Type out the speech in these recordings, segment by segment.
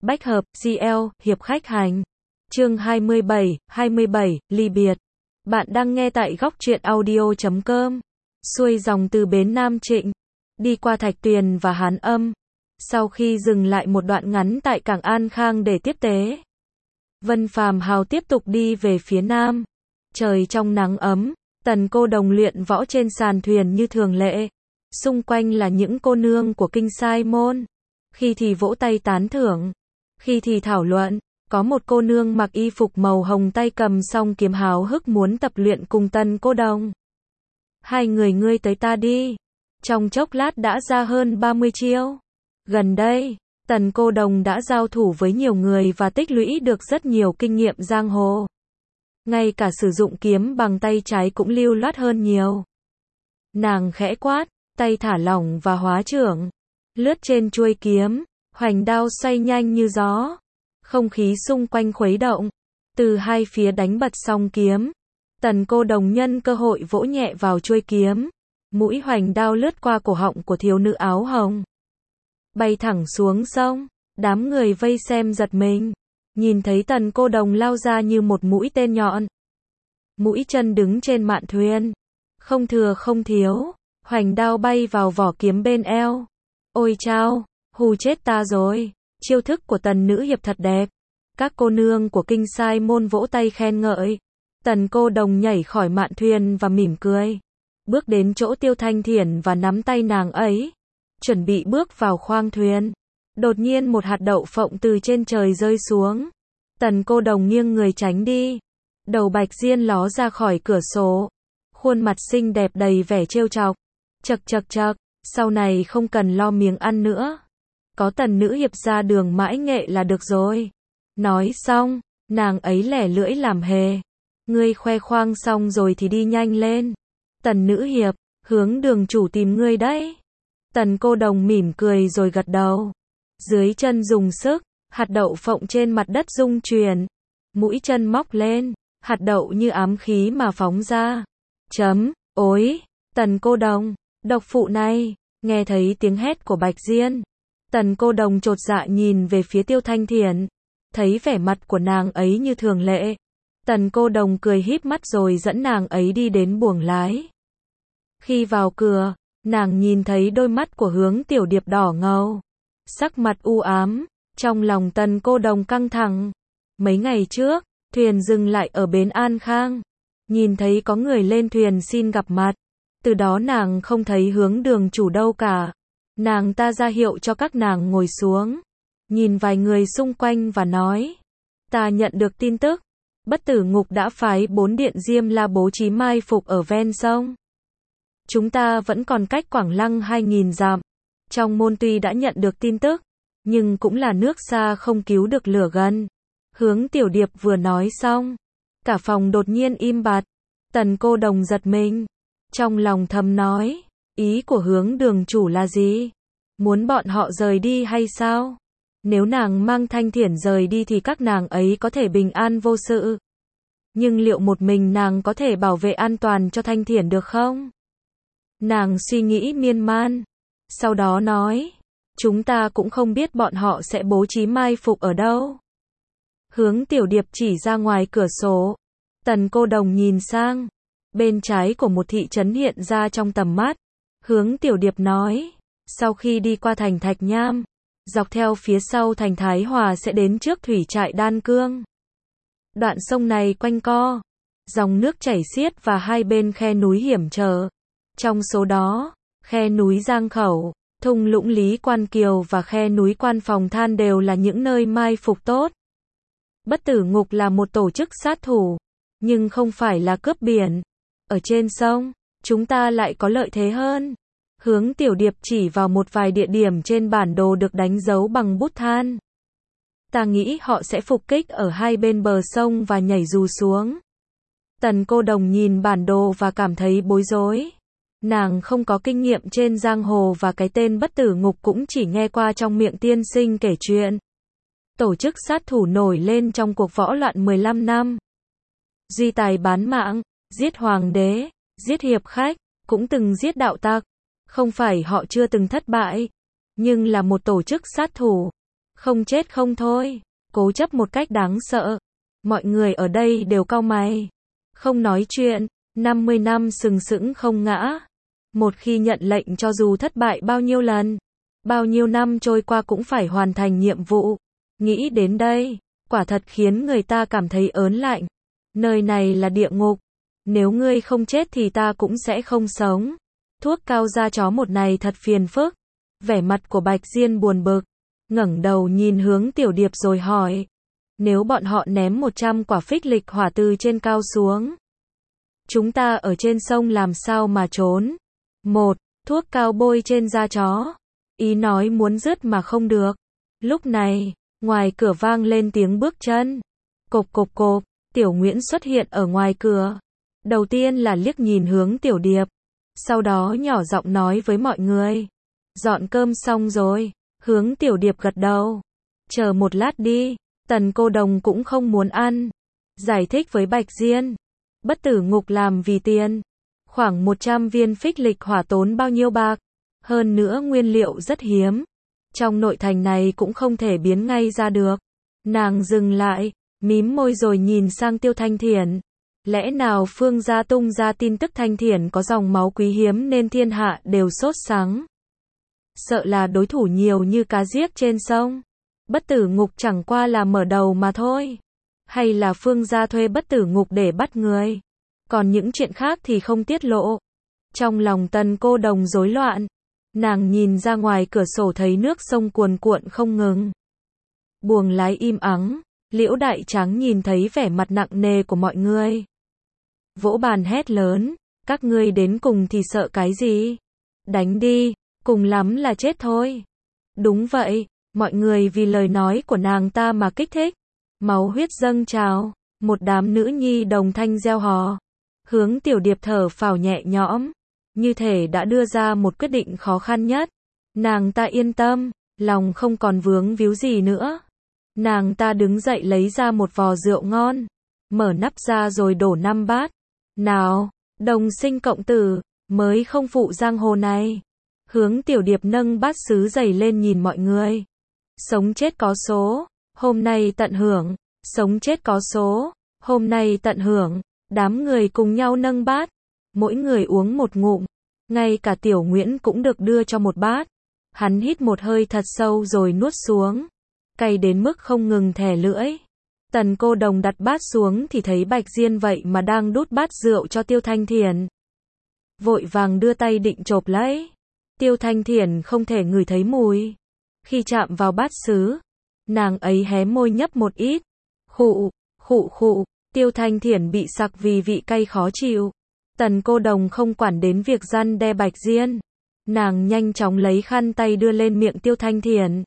Bách hợp, GL, hiệp khách hành. Chương 27, ly biệt. Bạn đang nghe tại góc truyện audio.com. Xuôi dòng từ bến Nam Trịnh, đi qua Thạch Tuyền và Hán Âm. Sau khi dừng lại một đoạn ngắn tại cảng An Khang để tiếp tế, Vân Phàm Hào tiếp tục đi về phía nam. Trời trong nắng ấm, Tần Cô Đồng luyện võ trên sàn thuyền như thường lệ. Xung quanh là những cô nương của kinh sai môn. Khi thì vỗ tay tán thưởng, khi thì thảo luận. Có một cô nương mặc y phục màu hồng tay cầm song kiếm háo hức muốn tập luyện cùng Tần Cô Đồng. Hai người ngươi tới ta đi. Trong chốc lát đã ra hơn 30 chiêu. Gần đây, Tần Cô Đồng đã giao thủ với nhiều người và tích lũy được rất nhiều kinh nghiệm giang hồ. Ngay cả sử dụng kiếm bằng tay trái cũng lưu loát hơn nhiều. Nàng khẽ quát, tay thả lỏng và hóa trưởng. Lướt trên chuôi kiếm, hoành đao xoay nhanh như gió. Không khí xung quanh khuấy động. Từ hai phía đánh bật song kiếm. Tần Cô Đồng nhân cơ hội vỗ nhẹ vào chuôi kiếm. Mũi hoành đao lướt qua cổ họng của thiếu nữ áo hồng, bay thẳng xuống sông. Đám người vây xem giật mình. Nhìn thấy Tần Cô Đồng lao ra như một mũi tên nhọn. Mũi chân đứng trên mạn thuyền. Không thừa không thiếu. Hoành đao bay vào vỏ kiếm bên eo. Ôi chao, hù chết ta rồi. Chiêu thức của Tần nữ hiệp thật đẹp. Các cô nương của kinh sai môn vỗ tay khen ngợi. Tần Cô Đồng nhảy khỏi mạn thuyền và mỉm cười. Bước đến chỗ Tiêu Thanh Thiển và nắm tay nàng ấy. Chuẩn bị bước vào khoang thuyền. Đột nhiên một hạt đậu phộng từ trên trời rơi xuống. Tần Cô Đồng nghiêng người tránh đi. Đầu bạch diên ló ra khỏi cửa sổ. Khuôn mặt xinh đẹp đầy vẻ trêu chọc. Chậc chậc chậc, sau này không cần lo miếng ăn nữa. Có Tần nữ hiệp ra đường mãi nghệ là được rồi. Nói xong, nàng ấy lẻ lưỡi làm hề. Ngươi khoe khoang xong rồi thì đi nhanh lên. Tần nữ hiệp, hướng đường chủ tìm ngươi đấy. Tần Cô Đồng mỉm cười rồi gật đầu. Dưới chân dùng sức, hạt đậu phộng trên mặt đất rung chuyển. Mũi chân móc lên, hạt đậu như ám khí mà phóng ra. Ối, Tần Cô Đồng, độc phụ này. Nghe thấy tiếng hét của bạch diên, Tần Cô Đồng chột dạ nhìn về phía Tiêu Thanh Thiển. Thấy vẻ mặt của nàng ấy như thường lệ. Tần Cô Đồng cười híp mắt rồi dẫn nàng ấy đi đến buồng lái. Khi vào cửa, nàng nhìn thấy đôi mắt của Hướng Tiểu Điệp đỏ ngầu. Sắc mặt u ám, trong lòng Tần Cô Đồng căng thẳng. Mấy ngày trước, thuyền dừng lại ở bến An Khang. Nhìn thấy có người lên thuyền xin gặp mặt. Từ đó nàng không thấy Hướng đường chủ đâu cả. Nàng ta ra hiệu cho các nàng ngồi xuống. Nhìn vài người xung quanh và nói. Ta nhận được tin tức. Bất Tử Ngục đã phái 4 điện Diêm La bố trí mai phục ở ven sông. Chúng ta vẫn còn cách Quảng Lăng 2000 dặm. Trong môn tuy đã nhận được tin tức, nhưng cũng là nước xa không cứu được lửa gần. Hướng Tiểu Điệp vừa nói xong, cả phòng đột nhiên im bặt. Tần Cô Đồng giật mình. Trong lòng thầm nói, ý của Hướng đường chủ là gì? Muốn bọn họ rời đi hay sao? Nếu nàng mang Thanh Thiển rời đi thì các nàng ấy có thể bình an vô sự. Nhưng liệu một mình nàng có thể bảo vệ an toàn cho Thanh Thiển được không? Nàng suy nghĩ miên man. Sau đó nói, chúng ta cũng không biết bọn họ sẽ bố trí mai phục ở đâu. Hướng Tiểu Điệp chỉ ra ngoài cửa sổ. Tần Cô Đồng nhìn sang. Bên trái của một thị trấn hiện ra trong tầm mắt. Hướng Tiểu Điệp nói, sau khi đi qua thành Thạch Nham, dọc theo phía sau thành Thái Hòa sẽ đến trước thủy trại Đan Cương. Đoạn sông này quanh co, dòng nước chảy xiết và hai bên khe núi hiểm trở. Trong số đó, khe núi Giang Khẩu, thung lũng Lý Quan Kiều và khe núi Quan Phòng Than đều là những nơi mai phục tốt. Bất Tử Ngục là một tổ chức sát thủ, nhưng không phải là cướp biển. Ở trên sông, chúng ta lại có lợi thế hơn. Hướng Tiểu Điệp chỉ vào một vài địa điểm trên bản đồ được đánh dấu bằng bút than. Ta nghĩ họ sẽ phục kích ở hai bên bờ sông và nhảy dù xuống. Tần Cô Đồng nhìn bản đồ và cảm thấy bối rối. Nàng không có kinh nghiệm trên giang hồ và cái tên Bất Tử Ngục cũng chỉ nghe qua trong miệng tiên sinh kể chuyện. Tổ chức sát thủ nổi lên trong cuộc võ loạn 15 năm. Duy tài bán mạng, giết hoàng đế, giết hiệp khách, cũng từng giết đạo tặc. Không phải họ chưa từng thất bại, nhưng là một tổ chức sát thủ. Không chết không thôi. Cố chấp một cách đáng sợ. Mọi người ở đây đều cau mày. Không nói chuyện. 50 năm sừng sững không ngã. Một khi nhận lệnh cho dù thất bại bao nhiêu lần, bao nhiêu năm trôi qua cũng phải hoàn thành nhiệm vụ. Nghĩ đến đây, quả thật khiến người ta cảm thấy ớn lạnh. Nơi này là địa ngục. Nếu ngươi không chết thì ta cũng sẽ không sống. Thuốc cao da chó một này thật phiền phức. Vẻ mặt của Bạch Diên buồn bực. Ngẩng đầu nhìn hướng Tiểu Điệp rồi hỏi. Nếu bọn họ ném 100 quả phích lịch hỏa từ trên cao xuống, chúng ta ở trên sông làm sao mà trốn? Một, thuốc cao bôi trên da chó. Ý nói muốn dứt mà không được. Lúc này, ngoài cửa vang lên tiếng bước chân. Cộp cộp cộp, Tiểu Nguyễn xuất hiện ở ngoài cửa. Đầu tiên là liếc nhìn hướng Tiểu Điệp. Sau đó nhỏ giọng nói với mọi người. Dọn cơm xong rồi. Hướng Tiểu Điệp gật đầu. Chờ một lát đi. Tần Cô Đồng cũng không muốn ăn. Giải thích với Bạch Diên. Bất tử ngục làm vì tiền. Khoảng 100 viên phích lịch hỏa tốn bao nhiêu bạc. Hơn nữa nguyên liệu rất hiếm. Trong nội thành này cũng không thể biến ngay ra được. Nàng dừng lại, mím môi rồi nhìn sang Tiêu Thanh Thiển. Lẽ nào Phương gia tung ra tin tức Thanh Thiển có dòng máu quý hiếm nên thiên hạ đều sốt sắng. Sợ là đối thủ nhiều như cá giết trên sông. Bất tử ngục chẳng qua là mở đầu mà thôi. Hay là Phương gia thuê bất tử ngục để bắt người. Còn những chuyện khác thì không tiết lộ. Trong lòng Tần Cô Đồng rối loạn. Nàng nhìn ra ngoài cửa sổ thấy nước sông cuồn cuộn không ngừng. Buồng lái im ắng. Liễu Đại Tráng nhìn thấy vẻ mặt nặng nề của mọi người. Vỗ bàn hét lớn. Các ngươi đến cùng thì sợ cái gì? Đánh đi. Cùng lắm là chết thôi. Đúng vậy. Mọi người vì lời nói của nàng ta mà kích thích. Máu huyết dâng trào. Một đám nữ nhi đồng thanh reo hò. Hướng Tiểu Điệp thở phào nhẹ nhõm. Như thể đã đưa ra một quyết định khó khăn nhất. Nàng ta yên tâm. Lòng không còn vướng víu gì nữa. Nàng ta đứng dậy lấy ra một vò rượu ngon. Mở nắp ra rồi đổ 5 bát. Nào, đồng sinh cộng tử. Mới không phụ giang hồ này. Hướng Tiểu Điệp nâng bát sứ dày lên nhìn mọi người. Sống chết có số. Hôm nay tận hưởng. Sống chết có số. Hôm nay tận hưởng. Đám người cùng nhau nâng bát. Mỗi người uống một ngụm. Ngay cả Tiểu Nguyễn cũng được đưa cho một bát. Hắn hít một hơi thật sâu rồi nuốt xuống. Cay đến mức không ngừng thè lưỡi. Tần Cô Đồng đặt bát xuống thì thấy Bạch Diên vậy mà đang đút bát rượu cho Tiêu Thanh Thiển. Vội vàng đưa tay định chộp lấy. Tiêu Thanh Thiển không thể ngửi thấy mùi. Khi chạm vào bát sứ, nàng ấy hé môi nhấp một ít. Khụ, khụ khụ, Tiêu Thanh Thiển bị sặc vì vị cay khó chịu. Tần Cô Đồng không quản đến việc răn đe Bạch Diên. Nàng nhanh chóng lấy khăn tay đưa lên miệng Tiêu Thanh Thiển.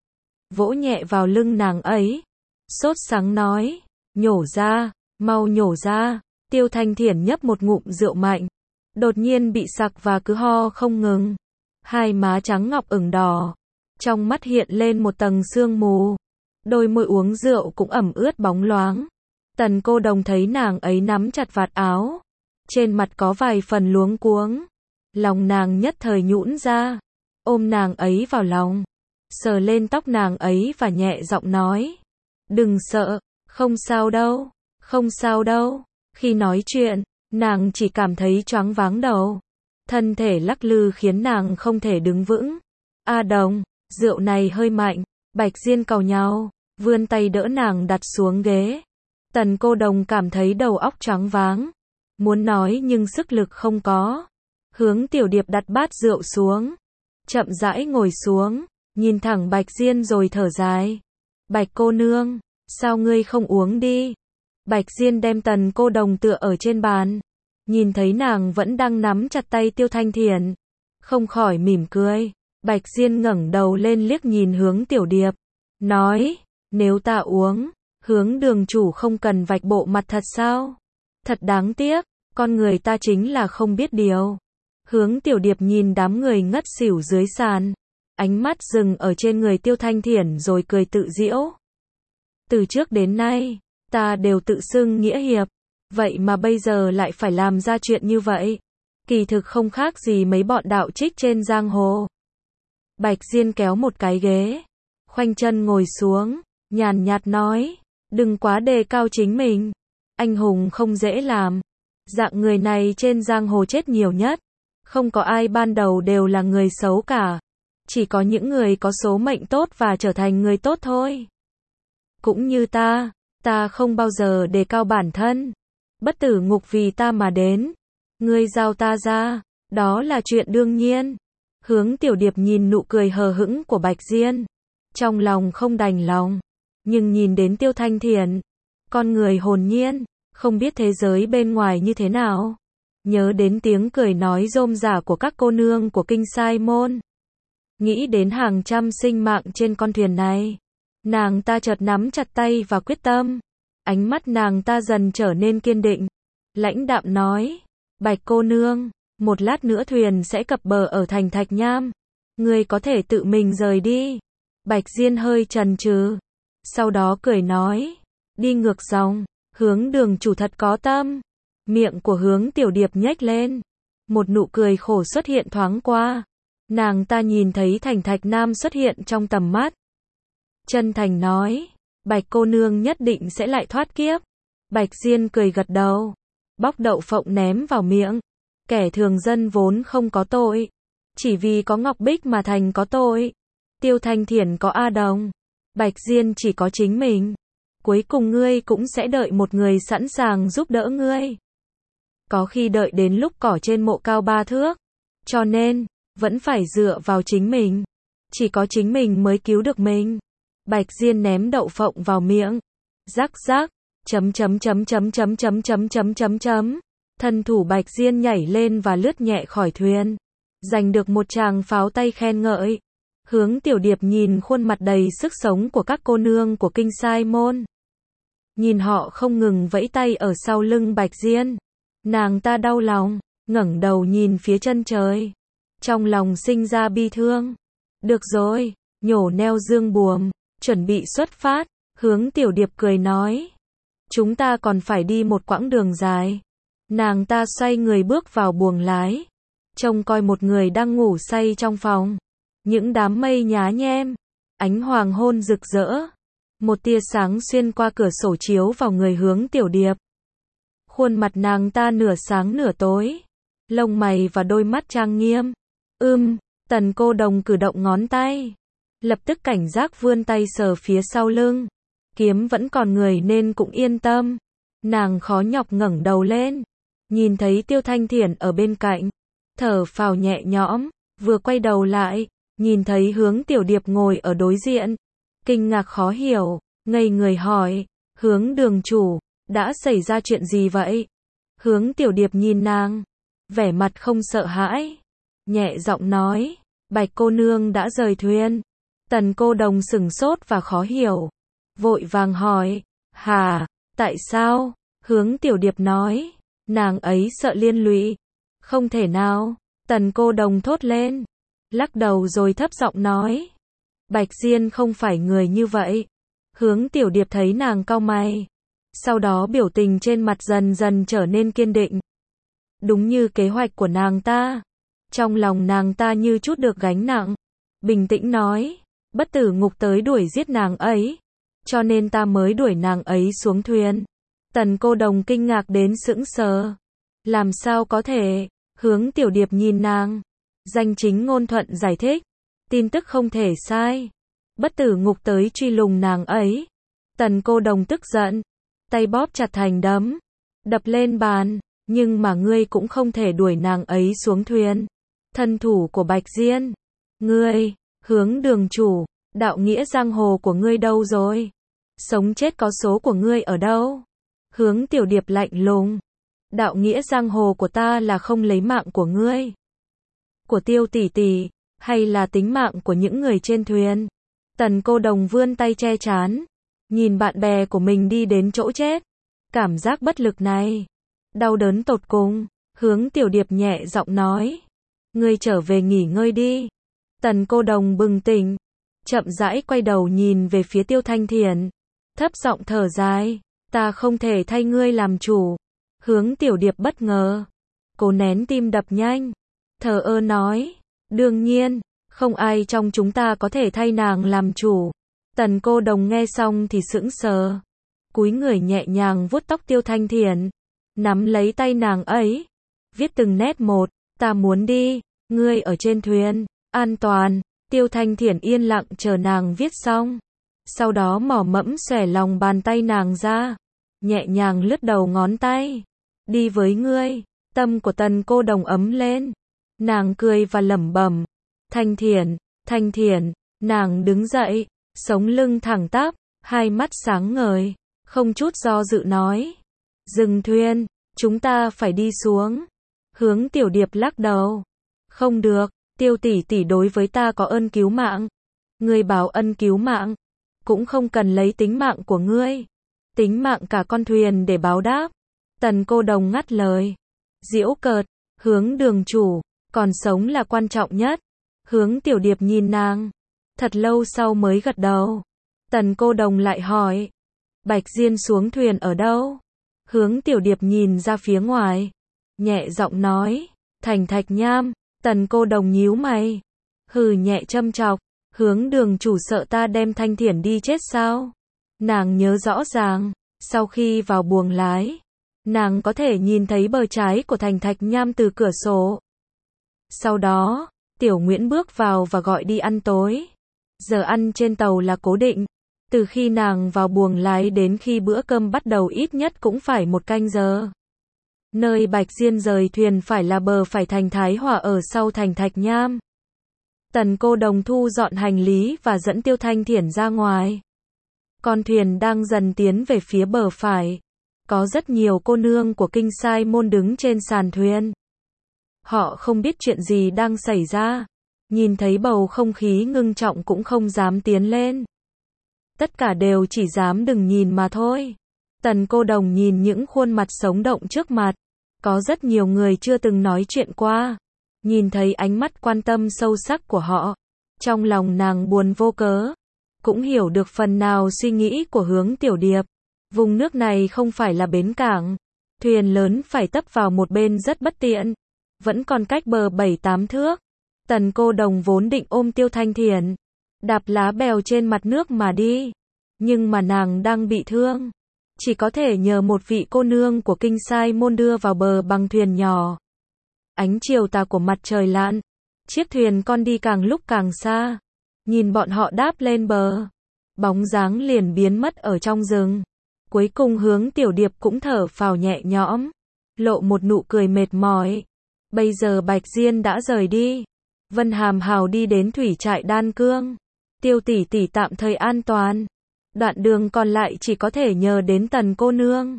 Vỗ nhẹ vào lưng nàng ấy. Sốt sắng nói, nhổ ra, mau nhổ ra. Tiêu Thanh Thiển nhấp một ngụm rượu mạnh. Đột nhiên bị sặc và cứ ho không ngừng. Hai má trắng ngọc ửng đỏ. Trong mắt hiện lên một tầng sương mù. Đôi môi uống rượu cũng ẩm ướt bóng loáng. Tần Cô Đồng thấy nàng ấy nắm chặt vạt áo. Trên mặt có vài phần luống cuống. Lòng nàng nhất thời nhũn ra. Ôm nàng ấy vào lòng. Sờ lên tóc nàng ấy và nhẹ giọng nói. Đừng sợ, không sao đâu, không sao đâu. Khi nói chuyện, nàng chỉ cảm thấy choáng váng đầu. Thân thể lắc lư khiến nàng không thể đứng vững. A Đồng, rượu này hơi mạnh. Bạch Diên cau nhàu, vươn tay đỡ nàng đặt xuống ghế. Tần Cô Đồng cảm thấy đầu óc choáng váng. Muốn nói nhưng sức lực không có. Hướng Tiểu Điệp đặt bát rượu xuống. Chậm rãi ngồi xuống. Nhìn thẳng Bạch Diên rồi thở dài. Bạch cô nương, sao ngươi không uống đi? Bạch Diên đem Tần Cô Đồng tựa ở trên bàn. Nhìn thấy nàng vẫn đang nắm chặt tay Tiêu Thanh Thiển. Không khỏi mỉm cười. Bạch Diên ngẩng đầu lên liếc nhìn hướng Tiểu Điệp. Nói, nếu ta uống, Hướng đường chủ không cần vạch bộ mặt thật sao? Thật đáng tiếc, con người ta chính là không biết điều. Hướng Tiểu Điệp nhìn đám người ngất xỉu dưới sàn. Ánh mắt dừng ở trên người Tiêu Thanh Thiển rồi cười tự giễu. Từ trước đến nay, ta đều tự xưng nghĩa hiệp. Vậy mà bây giờ lại phải làm ra chuyện như vậy. Kỳ thực không khác gì mấy bọn đạo trích trên giang hồ. Bạch Diên kéo một cái ghế. khoanh chân ngồi xuống, nhàn nhạt nói, đừng quá đề cao chính mình. Anh hùng không dễ làm. Dạng người này trên giang hồ chết nhiều nhất. Không có ai ban đầu đều là người xấu cả. Chỉ có những người có số mệnh tốt và trở thành người tốt thôi. Cũng như ta không bao giờ đề cao bản thân. Bất tử ngục vì ta mà đến. Ngươi giao ta ra, đó là chuyện đương nhiên. Hướng Tiểu Điệp nhìn nụ cười hờ hững của Bạch Diên. Trong lòng không đành lòng. Nhưng nhìn đến Tiêu Thanh Thiền, con người hồn nhiên, không biết thế giới bên ngoài như thế nào. Nhớ đến tiếng cười nói rôm rả của các cô nương của kinh Sai Môn. Nghĩ đến hàng trăm sinh mạng trên con thuyền này. Nàng ta chợt nắm chặt tay và quyết tâm. Ánh mắt nàng ta dần trở nên kiên định. Lãnh đạm nói, Bạch cô nương, một lát nữa thuyền sẽ cập bờ ở thành Thạch Nham. Ngươi có thể tự mình rời đi. Bạch Diên hơi chần chừ. Sau đó cười nói, đi ngược dòng, Hướng đường chủ thật có tâm. Miệng của Hướng Tiểu Điệp nhếch lên. Một nụ cười khổ xuất hiện thoáng qua. Nàng ta nhìn thấy thành Thạch Nam xuất hiện trong tầm mắt. Chân thành nói, Bạch cô nương nhất định sẽ lại thoát kiếp. Bạch Diên cười gật đầu. Bóc đậu phộng ném vào miệng. Kẻ thường dân vốn không có tội. Chỉ vì có Ngọc Bích mà thành có tội. Tiêu Thanh Thiển có A Đồng. Bạch Diên chỉ có chính mình. Cuối cùng ngươi cũng sẽ đợi một người sẵn sàng giúp đỡ ngươi. Có khi đợi đến lúc cỏ trên mộ cao 3 thước. Cho nên, vẫn phải dựa vào chính mình. Chỉ có chính mình mới cứu được mình. Bạch Diên ném đậu phộng vào miệng. Rắc rắc. Thân thủ Bạch Diên nhảy lên và lướt nhẹ khỏi thuyền. Giành được một tràng pháo tay khen ngợi. Hướng Tiểu Điệp nhìn khuôn mặt đầy sức sống của các cô nương của kinh Sai Môn. Nhìn họ không ngừng vẫy tay ở sau lưng Bạch Diên. Nàng ta đau lòng, ngẩng đầu nhìn phía chân trời. Trong lòng sinh ra bi thương. Được rồi, nhổ neo dương buồm, chuẩn bị xuất phát. Hướng Tiểu Điệp cười nói, chúng ta còn phải đi một quãng đường dài. Nàng ta xoay người bước vào buồng lái. Trông coi một người đang ngủ say trong phòng. Những đám mây nhá nhem, ánh hoàng hôn rực rỡ. Một tia sáng xuyên qua cửa sổ chiếu vào người Hướng Tiểu Điệp. Khuôn mặt nàng ta nửa sáng nửa tối. Lông mày và đôi mắt trang nghiêm. Tần Cô Đồng cử động ngón tay. Lập tức cảnh giác vươn tay sờ phía sau lưng. Kiếm vẫn còn người nên cũng yên tâm. Nàng khó nhọc ngẩng đầu lên. Nhìn thấy Tiêu Thanh Thiển ở bên cạnh. Thở phào nhẹ nhõm. Vừa quay đầu lại. Nhìn thấy Hướng Tiểu Điệp ngồi ở đối diện. Kinh ngạc khó hiểu. Ngây người hỏi. Hướng đường chủ, đã xảy ra chuyện gì vậy? Hướng Tiểu Điệp nhìn nàng. Vẻ mặt không sợ hãi. Nhẹ giọng nói. Bạch cô nương đã rời thuyền. Tần Cô Đồng sửng sốt và khó hiểu. Vội vàng hỏi. Hả? Tại sao? Hướng Tiểu Điệp nói. Nàng ấy sợ liên lụy. Không thể nào. Tần Cô Đồng thốt lên. Lắc đầu rồi thấp giọng nói. Bạch Diên không phải người như vậy. Hướng Tiểu Điệp thấy nàng cau mày. Sau đó biểu tình trên mặt dần dần trở nên kiên định. Đúng như kế hoạch của nàng ta. Trong lòng nàng ta như chút được gánh nặng. Bình tĩnh nói. Bất tử ngục tới đuổi giết nàng ấy. Cho nên ta mới đuổi nàng ấy xuống thuyền. Tần Cô Đồng kinh ngạc đến sững sờ. Làm sao có thể? Hướng Tiểu Điệp nhìn nàng. Danh chính ngôn thuận giải thích. Tin tức không thể sai. Bất tử ngục tới truy lùng nàng ấy. Tần Cô Đồng tức giận. Tay bóp chặt thành đấm. Đập lên bàn. Nhưng mà ngươi cũng không thể đuổi nàng ấy xuống thuyền. Thân thủ của Bạch Diên. Ngươi, Hướng đường chủ, đạo nghĩa giang hồ của ngươi đâu rồi? Sống chết có số của ngươi ở đâu? Hướng Tiểu Điệp lạnh lùng. Đạo nghĩa giang hồ của ta là không lấy mạng của ngươi. Của Tiêu tỷ tỷ, hay là tính mạng của những người trên thuyền? Tần Cô Đồng vươn tay che trán. Nhìn bạn bè của mình đi đến chỗ chết. Cảm giác bất lực này. Đau đớn tột cùng. Hướng Tiểu Điệp nhẹ giọng nói. Ngươi trở về nghỉ ngơi đi. Tần Cô Đồng bừng tỉnh. Chậm rãi quay đầu nhìn về phía Tiêu Thanh Thiển. Thấp giọng thở dài. Ta không thể thay ngươi làm chủ. Hướng Tiểu Điệp bất ngờ. Cô nén tim đập nhanh. Thờ ơ nói. Đương nhiên, không ai trong chúng ta có thể thay nàng làm chủ. Tần Cô Đồng nghe xong thì sững sờ. Cúi người nhẹ nhàng vuốt tóc Tiêu Thanh Thiển. Nắm lấy tay nàng ấy. Viết từng nét một. Ta muốn đi. Ngươi ở trên thuyền. An toàn. Tiêu Thanh Thiển yên lặng chờ nàng viết xong. Sau đó mỏ mẫm xòe lòng bàn tay nàng ra. Nhẹ nhàng lướt đầu ngón tay. Đi với ngươi. Tâm của Tần Cô Đồng ấm lên. Nàng cười và lẩm bẩm. Thanh Thiển, Thanh Thiển. Nàng đứng dậy. Sống lưng thẳng tắp. Hai mắt sáng ngời. Không chút do dự nói. Dừng thuyền. Chúng ta phải đi xuống. Hướng Tiểu Điệp lắc đầu. Không được. Tiêu tỷ tỷ đối với ta có ơn cứu mạng. Ngươi báo ân cứu mạng. Cũng không cần lấy tính mạng của ngươi. Tính mạng cả con thuyền để báo đáp. Tần Cô Đồng ngắt lời. Giễu cợt. Hướng đường chủ. Còn sống là quan trọng nhất. Hướng Tiểu Điệp nhìn nàng. Thật lâu sau mới gật đầu. Tần Cô Đồng lại hỏi. Bạch Diên xuống thuyền ở đâu? Hướng Tiểu Điệp nhìn ra phía ngoài. Nhẹ giọng nói. Thành Thạch Nham. Tần Cô Đồng nhíu mày. Hừ nhẹ châm chọc. Hướng đường chủ sợ ta đem Thanh Thiển đi chết sao? Nàng nhớ rõ ràng. Sau khi vào buồng lái. Nàng có thể nhìn thấy bờ trái của Thành Thạch Nham từ cửa sổ. Sau đó, Tiểu Nguyễn bước vào và gọi đi ăn tối. Giờ ăn trên tàu là cố định. Từ khi nàng vào buồng lái đến khi bữa cơm bắt đầu ít nhất cũng phải 1 canh giờ. Nơi Bạch Diên rời thuyền phải là bờ phải thành Thái Hòa ở sau Thành Thạch Nham. Tần Cô Đồng thu dọn hành lý và dẫn Tiêu Thanh Thiển ra ngoài. Con thuyền đang dần tiến về phía bờ phải. Có rất nhiều cô nương của Kinh Sai Môn đứng trên sàn thuyền. Họ không biết chuyện gì đang xảy ra. Nhìn thấy bầu không khí ngưng trọng cũng không dám tiến lên. Tất cả đều chỉ dám đừng nhìn mà thôi. Tần Cô Đồng nhìn những khuôn mặt sống động trước mặt. Có rất nhiều người chưa từng nói chuyện qua. Nhìn thấy ánh mắt quan tâm sâu sắc của họ. Trong lòng nàng buồn vô cớ. Cũng hiểu được phần nào suy nghĩ của Hướng Tiểu Điệp. Vùng nước này không phải là bến cảng. Thuyền lớn phải tấp vào một bên rất bất tiện. Vẫn còn cách bờ 7-8 thước. Tần Cô Đồng vốn định ôm Tiêu Thanh Thiển. Đạp lá bèo trên mặt nước mà đi. Nhưng mà nàng đang bị thương. Chỉ có thể nhờ một vị cô nương của Kinh Sai Môn đưa vào bờ bằng thuyền nhỏ. Ánh chiều tà của mặt trời lặn. Chiếc thuyền con đi càng lúc càng xa. Nhìn bọn họ đáp lên bờ. Bóng dáng liền biến mất ở trong rừng. Cuối cùng Hướng Tiểu Điệp cũng thở phào nhẹ nhõm. Lộ một nụ cười mệt mỏi. Bây giờ Bạch Diên đã rời đi. Vân Hàm Hào đi đến thủy trại Đan Cương. Tiêu tỷ tỷ tạm thời an toàn. Đoạn đường còn lại chỉ có thể nhờ đến Tần cô nương.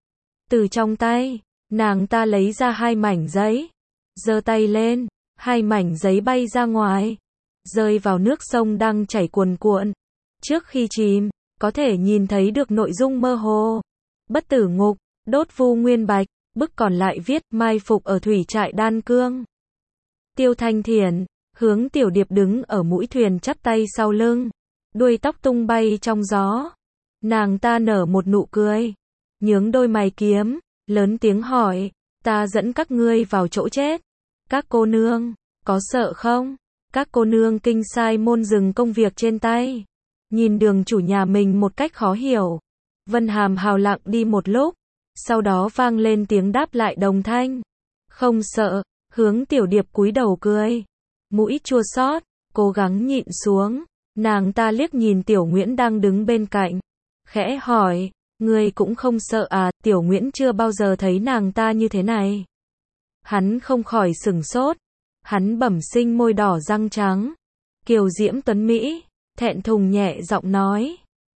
Từ trong tay, nàng ta lấy ra 2 mảnh giấy. Giơ tay lên, 2 mảnh giấy bay ra ngoài. Rơi vào nước sông đang chảy cuồn cuộn. Trước khi chìm, có thể nhìn thấy được nội dung mơ hồ. Bất tử ngục, đốt vu nguyên bạch. Bức còn lại viết mai phục ở thủy trại Đan Cương. Tiêu Thanh Thiển, Hướng Tiểu Điệp đứng ở mũi thuyền chắp tay sau lưng. Đuôi tóc tung bay trong gió. Nàng ta nở một nụ cười. Nhướng đôi mày kiếm. Lớn tiếng hỏi. Ta dẫn các ngươi vào chỗ chết. Các cô nương, có sợ không? Các cô nương Kinh Sai Môn dừng công việc trên tay. Nhìn đường chủ nhà mình một cách khó hiểu. Vân Hàm Hào lặng đi một lúc. Sau đó vang lên tiếng đáp lại đồng thanh. Không sợ. Hướng Tiểu Điệp cúi đầu cười. Mũi chua xót, cố gắng nhịn xuống. Nàng ta liếc nhìn Tiểu Nguyễn đang đứng bên cạnh. Khẽ hỏi. Ngươi cũng không sợ à? Tiểu Nguyễn chưa bao giờ thấy nàng ta như thế này. Hắn không khỏi sửng sốt. Hắn bẩm sinh môi đỏ răng trắng. Kiều diễm tuấn Mỹ. Thẹn thùng nhẹ giọng nói.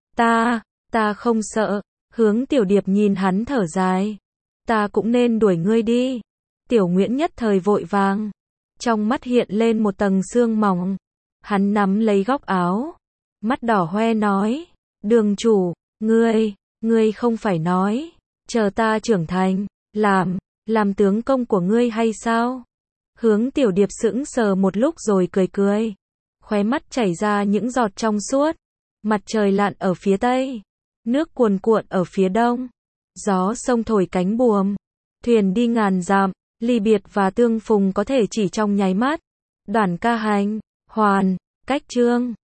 Ta không sợ. Hướng Tiểu Điệp nhìn hắn thở dài. Ta cũng nên đuổi ngươi đi. Tiểu Nguyễn nhất thời vội vàng. Trong mắt hiện lên một tầng sương mỏng. Hắn nắm lấy góc áo. Mắt đỏ hoe nói. Đường chủ, ngươi không phải nói. Chờ ta trưởng thành, làm tướng công của ngươi hay sao? Hướng Tiểu Điệp sững sờ một lúc rồi cười. Khóe mắt chảy ra những giọt trong suốt. Mặt trời lặn ở phía tây. Nước cuồn cuộn ở phía đông. Gió sông thổi cánh buồm. Thuyền đi ngàn dặm. Ly biệt và tương phùng có thể chỉ trong nháy mắt. Đoàn ca hành, hoàn, cách chương.